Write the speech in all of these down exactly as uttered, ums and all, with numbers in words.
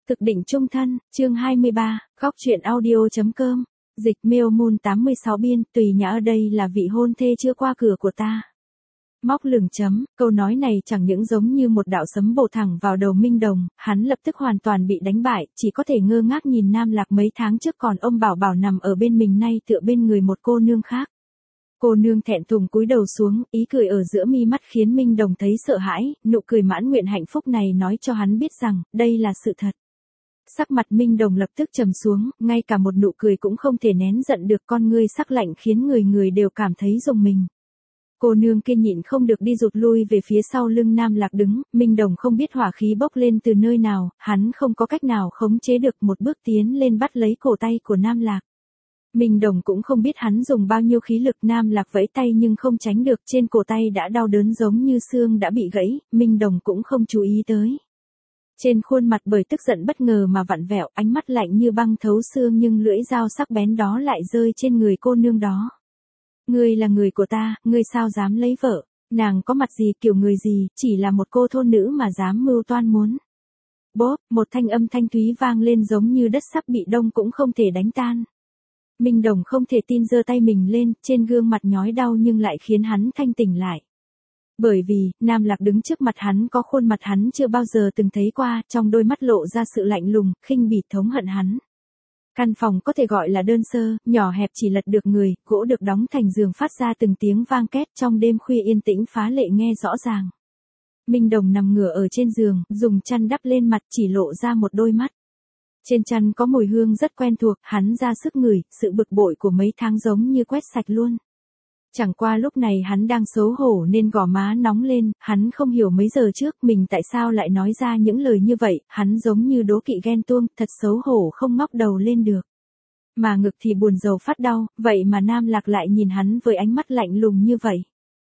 Thực định chung thân, chương hai mươi ba, góc truyện audio.com, dịch mail moon tám mươi sáu biên, tùy nhã ở đây là vị hôn thê chưa qua cửa của ta. Móc lửng chấm, câu nói này chẳng những giống như một đạo sấm bổ thẳng vào đầu Minh Đồng, hắn lập tức hoàn toàn bị đánh bại, chỉ có thể ngơ ngác nhìn Nam Lạc mấy tháng trước còn ông bảo bảo nằm ở bên mình nay tựa bên người một cô nương khác. Cô nương thẹn thùng cúi đầu xuống, ý cười ở giữa mi mắt khiến Minh Đồng thấy sợ hãi, nụ cười mãn nguyện hạnh phúc này nói cho hắn biết rằng, đây là sự thật. Sắc mặt Minh Đồng lập tức trầm xuống, ngay cả một nụ cười cũng không thể nén giận được, con ngươi sắc lạnh khiến người người đều cảm thấy rùng mình. Cô nương kia nhịn không được đi rụt lui về phía sau lưng Nam Lạc đứng, Minh Đồng không biết hỏa khí bốc lên từ nơi nào, hắn không có cách nào khống chế được, một bước tiến lên bắt lấy cổ tay của Nam Lạc. Minh Đồng cũng không biết hắn dùng bao nhiêu khí lực, Nam Lạc vẫy tay nhưng không tránh được, trên cổ tay đã đau đớn giống như xương đã bị gãy, Minh Đồng cũng không chú ý tới. Trên khuôn mặt bởi tức giận bất ngờ mà vặn vẹo, ánh mắt lạnh như băng thấu xương nhưng lưỡi dao sắc bén đó lại rơi trên người cô nương đó. Ngươi là người của ta, ngươi sao dám lấy vợ, nàng có mặt gì kiểu người gì, chỉ là một cô thôn nữ mà dám mưu toan muốn. Bốp, một thanh âm thanh thúy vang lên giống như đất sắp bị đông cũng không thể đánh tan. Minh Đồng không thể tin giơ tay mình lên, trên gương mặt nhói đau nhưng lại khiến hắn thanh tỉnh lại. Bởi vì, Nam Lạc đứng trước mặt hắn có khuôn mặt hắn chưa bao giờ từng thấy qua, trong đôi mắt lộ ra sự lạnh lùng, khinh bỉ thống hận hắn. Căn phòng có thể gọi là đơn sơ, nhỏ hẹp chỉ lật được người, gỗ được đóng thành giường phát ra từng tiếng vang két, trong đêm khuya yên tĩnh phá lệ nghe rõ ràng. Minh Đồng nằm ngửa ở trên giường, dùng chăn đắp lên mặt chỉ lộ ra một đôi mắt. Trên chăn có mùi hương rất quen thuộc, hắn ra sức ngửi, sự bực bội của mấy tháng giống như quét sạch luôn. Chẳng qua lúc này hắn đang xấu hổ nên gò má nóng lên, hắn không hiểu mấy giờ trước mình tại sao lại nói ra những lời như vậy, hắn giống như đố kỵ ghen tuông, thật xấu hổ không ngóc đầu lên được. Mà ngực thì buồn rầu phát đau, vậy mà Nam Lạc lại nhìn hắn với ánh mắt lạnh lùng như vậy.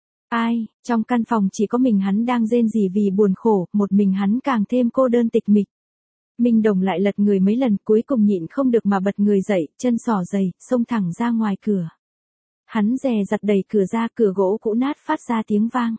Ai, trong căn phòng chỉ có mình hắn đang rên rỉ vì buồn khổ, một mình hắn càng thêm cô đơn tịch mịch. Minh Đồng lại lật người mấy lần cuối cùng nhịn không được mà bật người dậy, chân xỏ giày, xông thẳng ra ngoài cửa. Hắn dè dặt đẩy cửa ra, cửa gỗ cũ nát phát ra tiếng vang.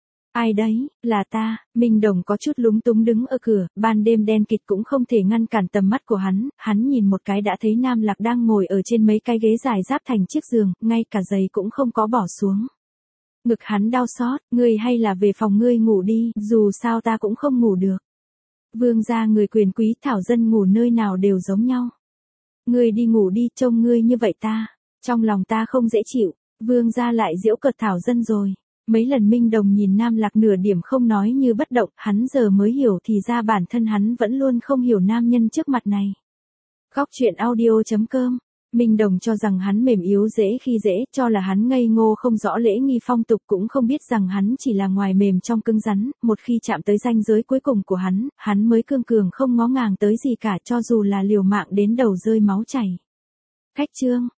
Ai đấy, là ta, Minh Đồng có chút lúng túng đứng ở cửa, ban đêm đen kịt cũng không thể ngăn cản tầm mắt của hắn, hắn nhìn một cái đã thấy Nam Lạc đang ngồi ở trên mấy cái ghế dài giáp thành chiếc giường, ngay cả giày cũng không có bỏ xuống. Ngực hắn đau xót, ngươi hay là về phòng ngươi ngủ đi, dù sao ta cũng không ngủ được. Vương gia người quyền quý thảo dân ngủ nơi nào đều giống nhau. Ngươi đi ngủ đi, trông ngươi như vậy ta, trong lòng ta không dễ chịu, vương gia lại giễu cợt thảo dân rồi. Mấy lần Minh Đồng nhìn Nam Lạc nửa điểm không nói như bất động, hắn giờ mới hiểu thì ra bản thân hắn vẫn luôn không hiểu nam nhân trước mặt này. Góc truyện audio.com, Minh Đồng cho rằng hắn mềm yếu dễ khi dễ, cho là hắn ngây ngô không rõ lễ nghi phong tục, cũng không biết rằng hắn chỉ là ngoài mềm trong cứng rắn, một khi chạm tới ranh giới cuối cùng của hắn, hắn mới cương cường không ngó ngàng tới gì cả, cho dù là liều mạng đến đầu rơi máu chảy. Khách trương,